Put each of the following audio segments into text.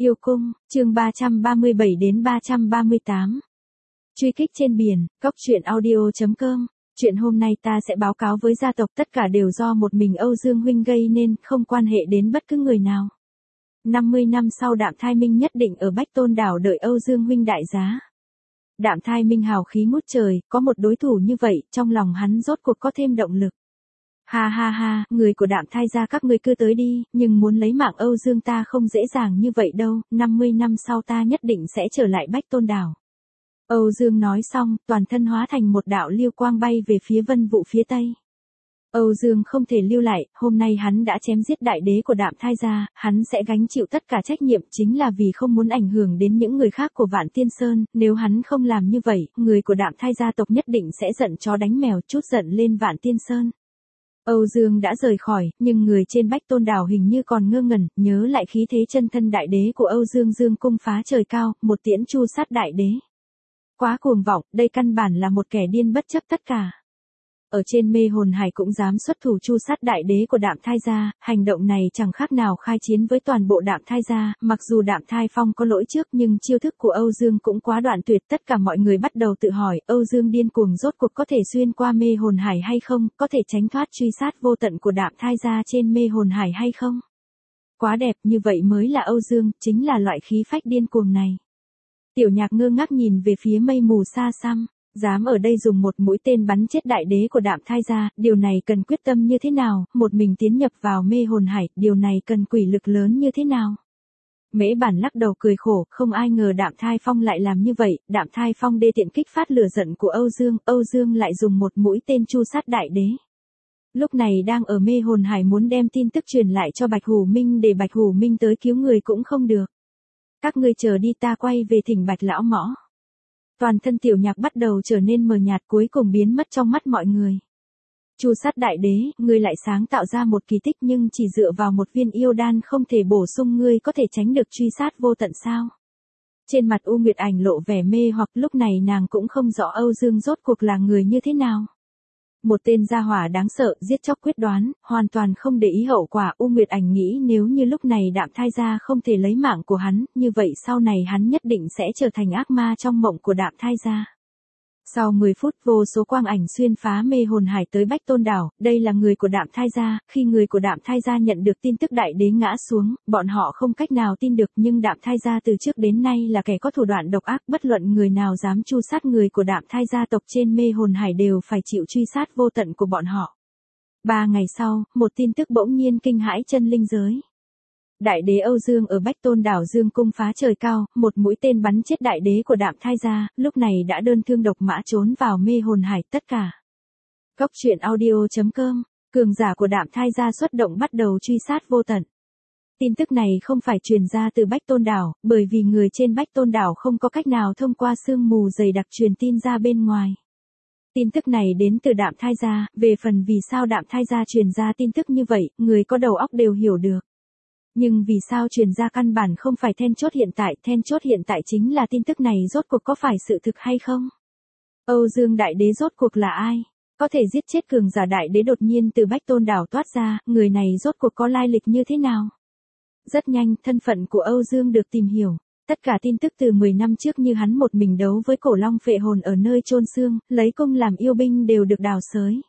Yêu cung, chương 337 đến 338. Truy kích trên biển, cốc truyện audio.com. Chuyện hôm nay ta sẽ báo cáo với gia tộc tất cả đều do một mình Âu Dương huynh gây nên, không quan hệ đến bất cứ người nào. 50 năm sau Đạm Thai Minh nhất định ở Bách Tôn đảo đợi Âu Dương huynh đại giá. Đạm Thai Minh hào khí ngút trời, có một đối thủ như vậy, trong lòng hắn rốt cuộc có thêm động lực. Ha ha ha, người của Đạm Thai gia các ngươi cứ tới đi, nhưng muốn lấy mạng Âu Dương ta không dễ dàng như vậy đâu, 50 năm sau ta nhất định sẽ trở lại Bách Tôn đảo. Âu Dương nói xong, toàn thân hóa thành một đạo lưu quang bay về phía Vân Vũ phía tây. Âu Dương không thể lưu lại, hôm nay hắn đã chém giết đại đế của Đạm Thai gia, hắn sẽ gánh chịu tất cả trách nhiệm chính là vì không muốn ảnh hưởng đến những người khác của Vạn Tiên Sơn, nếu hắn không làm như vậy, người của Đạm Thai gia tộc nhất định sẽ giận chó đánh mèo chút giận lên Vạn Tiên Sơn. Âu Dương đã rời khỏi, nhưng người trên Bách Tôn đảo hình như còn ngơ ngẩn, nhớ lại khí thế chân thân đại đế của Âu Dương, dương cung phá trời cao, một tiễn chu sát đại đế. Quá cuồng vọng, đây căn bản là một kẻ điên bất chấp tất cả. Ở trên mê hồn hải cũng dám xuất thủ chu sát đại đế của Đạm Thai gia, hành động này chẳng khác nào khai chiến với toàn bộ Đạm Thai gia, mặc dù Đạm Thai Phong có lỗi trước nhưng chiêu thức của Âu Dương cũng quá đoạn tuyệt, tất cả mọi người bắt đầu tự hỏi, Âu Dương điên cuồng rốt cuộc có thể xuyên qua mê hồn hải hay không, có thể tránh thoát truy sát vô tận của Đạm Thai gia trên mê hồn hải hay không. Quá đẹp, như vậy mới là Âu Dương, chính là loại khí phách điên cuồng này. Tiểu Nhạc ngơ ngác nhìn về phía mây mù xa xăm. Dám ở đây dùng một mũi tên bắn chết đại đế của Đạm Thai gia, điều này cần quyết tâm như thế nào, một mình tiến nhập vào mê hồn hải, điều này cần quỷ lực lớn như thế nào. Mễ Bản lắc đầu cười khổ, không ai ngờ Đạm Thai Phong lại làm như vậy, Đạm Thai Phong đê tiện kích phát lửa giận của Âu Dương lại dùng một mũi tên chu sát đại đế. Lúc này đang ở mê hồn hải muốn đem tin tức truyền lại cho Bạch Hủ Minh để Bạch Hủ Minh tới cứu người cũng không được. Các ngươi chờ đi, ta quay về thỉnh Bạch lão mõ. Toàn thân Tiểu Nhạc bắt đầu trở nên mờ nhạt, cuối cùng biến mất trong mắt mọi người. Chu sát đại đế, ngươi lại sáng tạo ra một kỳ tích nhưng chỉ dựa vào một viên yêu đan không thể bổ sung, ngươi có thể tránh được truy sát vô tận sao? Trên mặt U Nguyệt Ảnh lộ vẻ mê hoặc, lúc này nàng cũng không rõ Âu Dương rốt cuộc là người như thế nào. Một tên gia hỏa đáng sợ, giết chóc quyết đoán, hoàn toàn không để ý hậu quả. U Nguyệt Ảnh nghĩ nếu như lúc này Đạm Thai gia không thể lấy mạng của hắn, như vậy sau này hắn nhất định sẽ trở thành ác ma trong mộng của Đạm Thai gia. Sau 10 phút vô số quang ảnh xuyên phá mê hồn hải tới Bách Tôn đảo, đây là người của Đạm Thai gia, khi người của Đạm Thai gia nhận được tin tức đại đế ngã xuống, bọn họ không cách nào tin được nhưng Đạm Thai gia từ trước đến nay là kẻ có thủ đoạn độc ác, bất luận người nào dám chu sát người của Đạm Thai gia tộc trên mê hồn hải đều phải chịu truy sát vô tận của bọn họ. 3 ngày sau, một tin tức bỗng nhiên kinh hãi chân linh giới. Đại đế Âu Dương ở Bách Tôn đảo dương cung phá trời cao, một mũi tên bắn chết đại đế của Đạm Thai gia, lúc này đã đơn thương độc mã trốn vào mê hồn hải tất cả. cốc truyện audio.com, cường giả của Đạm Thai gia xuất động bắt đầu truy sát vô tận. Tin tức này không phải truyền ra từ Bách Tôn đảo, bởi vì người trên Bách Tôn đảo không có cách nào thông qua sương mù dày đặc truyền tin ra bên ngoài. Tin tức này đến từ Đạm Thai gia, về phần vì sao Đạm Thai gia truyền ra tin tức như vậy, người có đầu óc đều hiểu được. Nhưng vì sao truyền ra căn bản không phải then chốt hiện tại chính là tin tức này rốt cuộc có phải sự thực hay không? Âu Dương đại đế rốt cuộc là ai? Có thể giết chết cường giả đại đế đột nhiên từ Bách Tôn đảo toát ra, người này rốt cuộc có lai lịch như thế nào? Rất nhanh, thân phận của Âu Dương được tìm hiểu. Tất cả tin tức từ 10 năm trước như hắn một mình đấu với cổ long phệ hồn ở nơi chôn xương, lấy cung làm yêu binh đều được đào xới.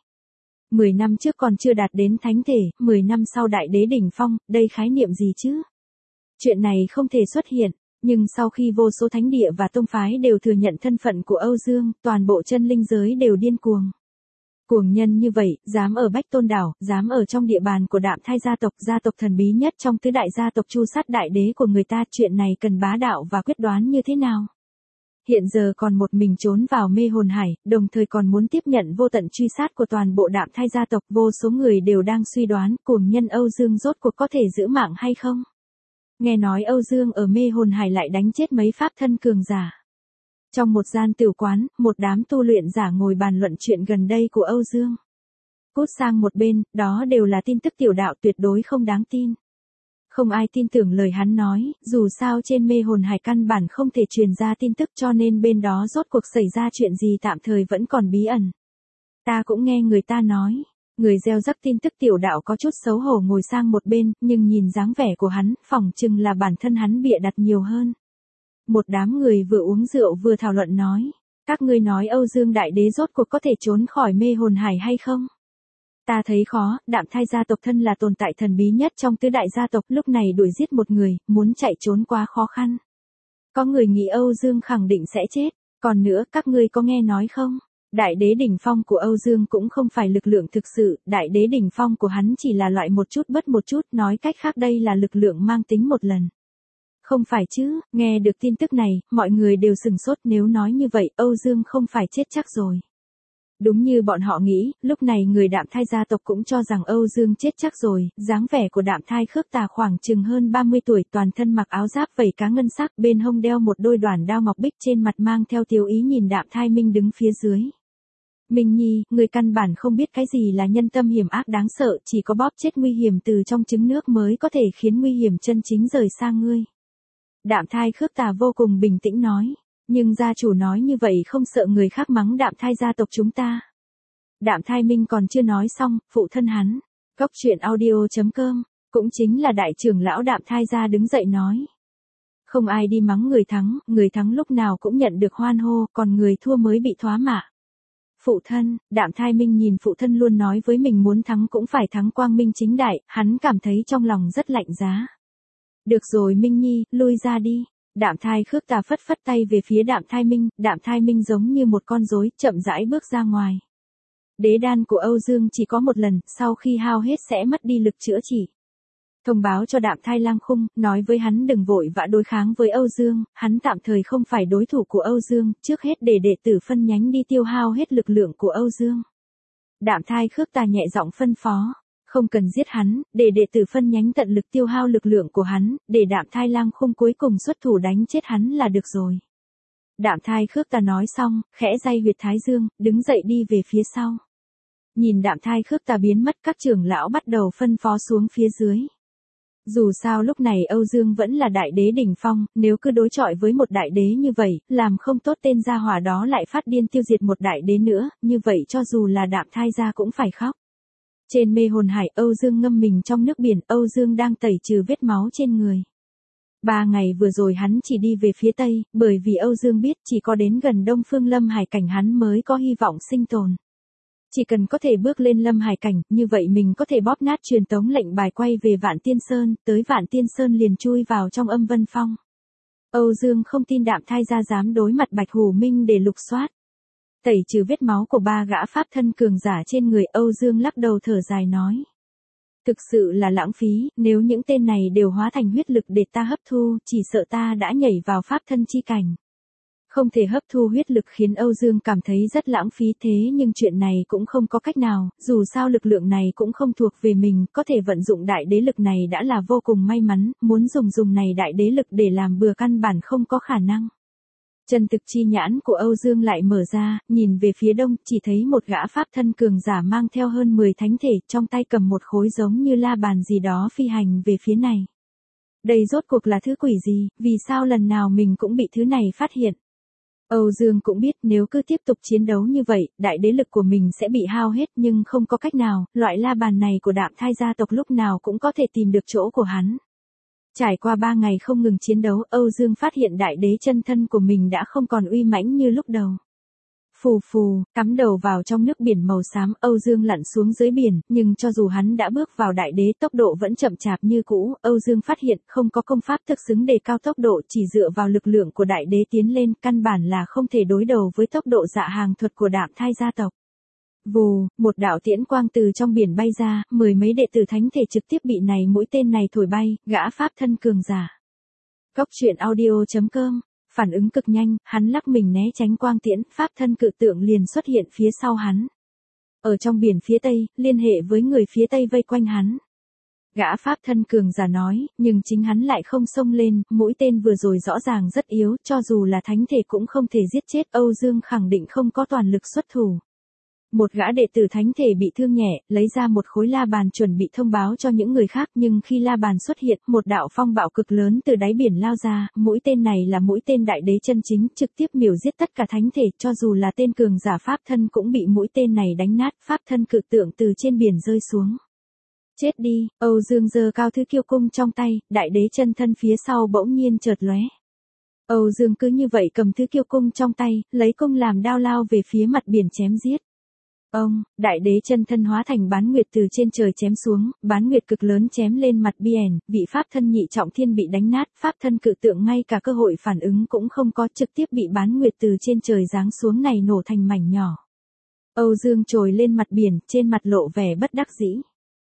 10 năm trước còn chưa đạt đến thánh thể, 10 năm sau đại đế đỉnh phong, đây khái niệm gì chứ? Chuyện này không thể xuất hiện, nhưng sau khi vô số thánh địa và tông phái đều thừa nhận thân phận của Âu Dương, toàn bộ chân linh giới đều điên cuồng. Cuồng nhân như vậy, dám ở Bách Tôn đảo, dám ở trong địa bàn của Đạm Thai gia tộc thần bí nhất trong tứ đại gia tộc chu sát đại đế của người ta, chuyện này cần bá đạo và quyết đoán như thế nào? Hiện giờ còn một mình trốn vào mê hồn hải, đồng thời còn muốn tiếp nhận vô tận truy sát của toàn bộ Đạm Thai gia tộc, vô số người đều đang suy đoán, cuồng nhân Âu Dương rốt cuộc có thể giữ mạng hay không? Nghe nói Âu Dương ở mê hồn hải lại đánh chết mấy pháp thân cường giả. Trong một gian tiểu quán, một đám tu luyện giả ngồi bàn luận chuyện gần đây của Âu Dương. Cút sang một bên, đó đều là tin tức tiểu đạo tuyệt đối không đáng tin. Không ai tin tưởng lời hắn nói, dù sao trên mê hồn hải căn bản không thể truyền ra tin tức cho nên bên đó rốt cuộc xảy ra chuyện gì tạm thời vẫn còn bí ẩn. Ta cũng nghe người ta nói, Người gieo rắc tin tức tiểu đạo có chút xấu hổ ngồi sang một bên, nhưng nhìn dáng vẻ của hắn, phỏng chừng là bản thân hắn bịa đặt nhiều hơn. Một đám người vừa uống rượu vừa thảo luận nói. Các ngươi nói Âu Dương Đại Đế rốt cuộc có thể trốn khỏi mê hồn hải hay không? Ta thấy khó, Đạm Thai gia tộc thân là tồn tại thần bí nhất trong tứ đại gia tộc, lúc này đuổi giết một người, muốn chạy trốn quá khó khăn. Có người nghĩ Âu Dương khẳng định sẽ chết, còn nữa các ngươi có nghe nói không? Đại đế đỉnh phong của Âu Dương cũng không phải lực lượng thực sự, đại đế đỉnh phong của hắn chỉ là loại một chút bất một chút, nói cách khác đây là lực lượng mang tính một lần. Không phải chứ, nghe được tin tức này, mọi người đều sừng sốt, nếu nói như vậy, Âu Dương không phải chết chắc rồi. Đúng như bọn họ nghĩ, lúc này người Đạm Thai gia tộc cũng cho rằng Âu Dương chết chắc rồi, dáng vẻ của Đạm Thai Khước Tà khoảng chừng hơn 30 tuổi, toàn thân mặc áo giáp vảy cá ngân sắc, bên hông đeo một đôi đoản đao ngọc bích, trên mặt mang theo tiêu ý nhìn Đạm Thai Minh đứng phía dưới. Minh Nhi, người căn bản không biết cái gì là nhân tâm hiểm ác đáng sợ, chỉ có bóp chết nguy hiểm từ trong trứng nước mới có thể khiến nguy hiểm chân chính rời xa ngươi. Đạm Thai Khước Tà vô cùng bình tĩnh nói. Nhưng gia chủ nói như vậy không sợ người khác mắng Đạm Thai gia tộc chúng ta. Đạm Thai Minh còn chưa nói xong, phụ thân hắn, Cốc Truyện Audio.com, cũng chính là đại trưởng lão Đạm Thai gia đứng dậy nói. Không ai đi mắng người thắng lúc nào cũng nhận được hoan hô, còn người thua mới bị thoá mạ. Phụ thân, Đạm Thai Minh nhìn phụ thân luôn nói với mình muốn thắng cũng phải thắng quang minh chính đại, hắn cảm thấy trong lòng rất lạnh giá. Được rồi Minh Nhi, lui ra đi. Đạm Thai Khước Tà phất phất tay về phía Đạm Thai Minh giống như một con rối, chậm rãi bước ra ngoài. Đế đan của Âu Dương chỉ có một lần, sau khi hao hết sẽ mất đi lực chữa trị. Thông báo cho Đạm Thai Lang Khung, nói với hắn đừng vội vã đối kháng với Âu Dương, hắn tạm thời không phải đối thủ của Âu Dương, trước hết để đệ tử phân nhánh đi tiêu hao hết lực lượng của Âu Dương. Đạm Thai Khước Tà nhẹ giọng phân phó. Không cần giết hắn, để đệ tử phân nhánh tận lực tiêu hao lực lượng của hắn, để Đạm Thai Lang Khung cuối cùng xuất thủ đánh chết hắn là được rồi. Đạm Thai Khước Tà nói xong, khẽ day huyệt thái dương, đứng dậy đi về phía sau. Nhìn Đạm Thai Khước Tà biến mất, các trưởng lão bắt đầu phân phó xuống phía dưới. Dù sao lúc này Âu Dương vẫn là đại đế đỉnh phong, nếu cứ đối chọi với một đại đế như vậy, làm không tốt tên gia hỏa đó lại phát điên tiêu diệt một đại đế nữa, như vậy cho dù là Đạm Thai gia cũng phải khóc. Trên mê hồn hải, Âu Dương ngâm mình trong nước biển, Âu Dương đang tẩy trừ vết máu trên người. 3 ngày vừa rồi hắn chỉ đi về phía Tây, bởi vì Âu Dương biết chỉ có đến gần Đông Phương Lâm Hải Cảnh hắn mới có hy vọng sinh tồn. Chỉ cần có thể bước lên Lâm Hải Cảnh, như vậy mình có thể bóp nát truyền tống lệnh bài quay về Vạn Tiên Sơn, tới Vạn Tiên Sơn liền chui vào trong Âm Vân Phong. Âu Dương không tin Đạm Thai gia dám đối mặt Bạch Hủ Minh để lục soát. Tẩy trừ vết máu của 3 gã pháp thân cường giả trên người, Âu Dương lắc đầu thở dài nói. Thực sự là lãng phí, nếu những tên này đều hóa thành huyết lực để ta hấp thu, chỉ sợ ta đã nhảy vào pháp thân chi cảnh. Không thể hấp thu huyết lực khiến Âu Dương cảm thấy rất lãng phí, thế nhưng chuyện này cũng không có cách nào, dù sao lực lượng này cũng không thuộc về mình, có thể vận dụng đại đế lực này đã là vô cùng may mắn, muốn dùng này đại đế lực để làm bừa căn bản không có khả năng. Chân thực chi nhãn của Âu Dương lại mở ra, nhìn về phía đông, chỉ thấy một gã pháp thân cường giả mang theo hơn 10 thánh thể, trong tay cầm một khối giống như la bàn gì đó phi hành về phía này. Đây rốt cuộc là thứ quỷ gì, vì sao lần nào mình cũng bị thứ này phát hiện. Âu Dương cũng biết nếu cứ tiếp tục chiến đấu như vậy, đại đế lực của mình sẽ bị hao hết, nhưng không có cách nào, loại la bàn này của Đạm Thai gia tộc lúc nào cũng có thể tìm được chỗ của hắn. Trải qua 3 ngày không ngừng chiến đấu, Âu Dương phát hiện đại đế chân thân của mình đã không còn uy mãnh như lúc đầu. Phù phù, cắm đầu vào trong nước biển màu xám, Âu Dương lặn xuống dưới biển, nhưng cho dù hắn đã bước vào đại đế, tốc độ vẫn chậm chạp như cũ, Âu Dương phát hiện không có công pháp thực xứng đề cao tốc độ, chỉ dựa vào lực lượng của đại đế tiến lên, căn bản là không thể đối đầu với tốc độ dạ hàng thuật của Đạm Thai gia tộc. Vù, một đạo tiễn quang từ trong biển bay ra, 10 mấy đệ tử thánh thể trực tiếp bị mũi tên này thổi bay, gã pháp thân cường giả. Cốc Truyện Audio.com, phản ứng cực nhanh, hắn lắc mình né tránh quang tiễn, pháp thân cự tượng liền xuất hiện phía sau hắn. Ở trong biển phía Tây, liên hệ với người phía Tây vây quanh hắn. Gã pháp thân cường giả nói, nhưng chính hắn lại không xông lên, mũi tên vừa rồi rõ ràng rất yếu, cho dù là thánh thể cũng không thể giết chết, Âu Dương khẳng định không có toàn lực xuất thủ. Một gã đệ tử thánh thể bị thương nhẹ, lấy ra một khối la bàn chuẩn bị thông báo cho những người khác, nhưng khi la bàn xuất hiện, một đạo phong bạo cực lớn từ đáy biển lao ra, mũi tên này là mũi tên đại đế chân chính, trực tiếp miểu giết tất cả thánh thể, cho dù là tên cường giả pháp thân cũng bị mũi tên này đánh nát, pháp thân cự tượng từ trên biển rơi xuống. Chết đi, Âu Dương giơ cao thứ kiêu cung trong tay, đại đế chân thân phía sau bỗng nhiên chợt lóe. Âu Dương cứ như vậy cầm thứ kiêu cung trong tay, lấy cung làm đao lao về phía mặt biển chém giết. Ông, đại đế chân thân hóa thành bán nguyệt từ trên trời chém xuống, bán nguyệt cực lớn chém lên mặt biển, vị pháp thân nhị trọng thiên bị đánh nát, pháp thân cự tượng ngay cả cơ hội phản ứng cũng không có, trực tiếp bị bán nguyệt từ trên trời giáng xuống này nổ thành mảnh nhỏ. Âu Dương trồi lên mặt biển, trên mặt lộ vẻ bất đắc dĩ.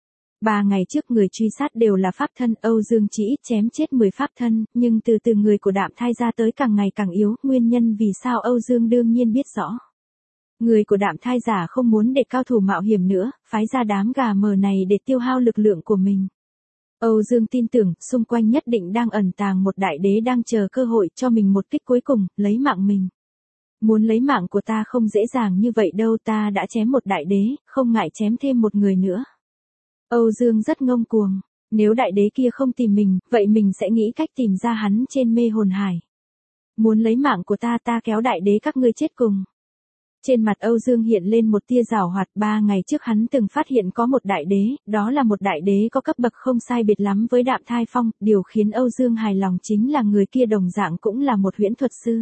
3 ngày trước người truy sát đều là pháp thân, Âu Dương chỉ ít chém chết 10 pháp thân, nhưng từ từ người của Đạm Thai ra tới càng ngày càng yếu, nguyên nhân vì sao Âu Dương đương nhiên biết rõ. Người của Đạm Thai giả không muốn để cao thủ mạo hiểm nữa, phái ra đám gà mờ này để tiêu hao lực lượng của mình. Âu Dương tin tưởng, xung quanh nhất định đang ẩn tàng một đại đế đang chờ cơ hội cho mình một kích cuối cùng, lấy mạng mình. Muốn lấy mạng của ta không dễ dàng như vậy đâu, ta đã chém một đại đế, không ngại chém thêm một người nữa. Âu Dương rất ngông cuồng, nếu đại đế kia không tìm mình, vậy mình sẽ nghĩ cách tìm ra hắn trên mê hồn hải. Muốn lấy mạng của ta, ta kéo đại đế các ngươi chết cùng. Trên mặt Âu Dương hiện lên một tia giảo hoạt. 3 ngày trước hắn từng phát hiện có một đại đế, đó là một đại đế có cấp bậc không sai biệt lắm với Đạm Thai Phong, điều khiến Âu Dương hài lòng chính là người kia đồng dạng cũng là một huyễn thuật sư.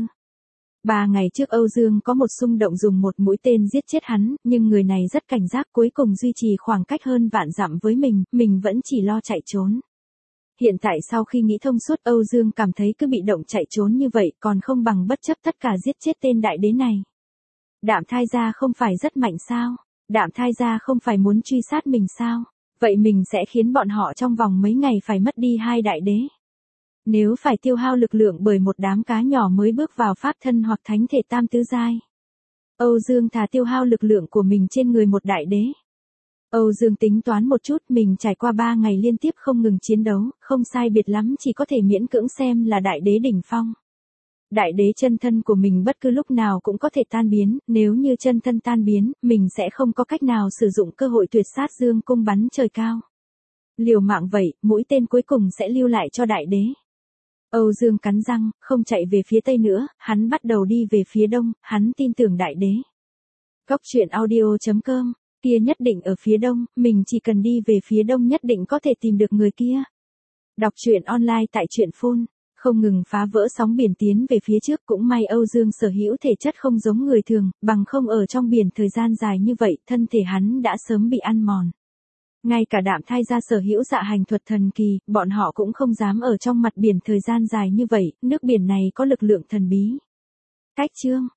3 ngày trước Âu Dương có một xung động dùng một mũi tên giết chết hắn, nhưng người này rất cảnh giác, cuối cùng duy trì khoảng cách hơn vạn dặm với mình vẫn chỉ lo chạy trốn. Hiện tại sau khi nghĩ thông suốt, Âu Dương cảm thấy cứ bị động chạy trốn như vậy còn không bằng bất chấp tất cả giết chết tên đại đế này. Đạm Thai gia không phải rất mạnh sao? Đạm Thai gia không phải muốn truy sát mình sao? Vậy mình sẽ khiến bọn họ trong vòng mấy ngày phải mất đi 2 đại đế. Nếu phải tiêu hao lực lượng bởi một đám cá nhỏ mới bước vào pháp thân hoặc thánh thể tam tứ giai, Âu Dương thà tiêu hao lực lượng của mình trên người một đại đế. Âu Dương tính toán một chút, mình trải qua 3 ngày liên tiếp không ngừng chiến đấu, không sai biệt lắm chỉ có thể miễn cưỡng xem là đại đế đỉnh phong. Đại đế chân thân của mình bất cứ lúc nào cũng có thể tan biến, nếu như chân thân tan biến, mình sẽ không có cách nào sử dụng cơ hội tuyệt sát dương cung bắn trời cao. Liều mạng vậy, mũi tên cuối cùng sẽ lưu lại cho đại đế. Âu Dương cắn răng, không chạy về phía tây nữa, hắn bắt đầu đi về phía đông, hắn tin tưởng đại đế. Cóc truyện audio.com, kia nhất định ở phía đông, mình chỉ cần đi về phía đông nhất định có thể tìm được người kia. Đọc truyện online tại truyện phun. Không ngừng phá vỡ sóng biển tiến về phía trước, cũng may Âu Dương sở hữu thể chất không giống người thường, bằng không ở trong biển thời gian dài như vậy, thân thể hắn đã sớm bị ăn mòn. Ngay cả Đạm Thai gia sở hữu dạ hành thuật thần kỳ, bọn họ cũng không dám ở trong mặt biển thời gian dài như vậy, nước biển này có lực lượng thần bí. Cách chương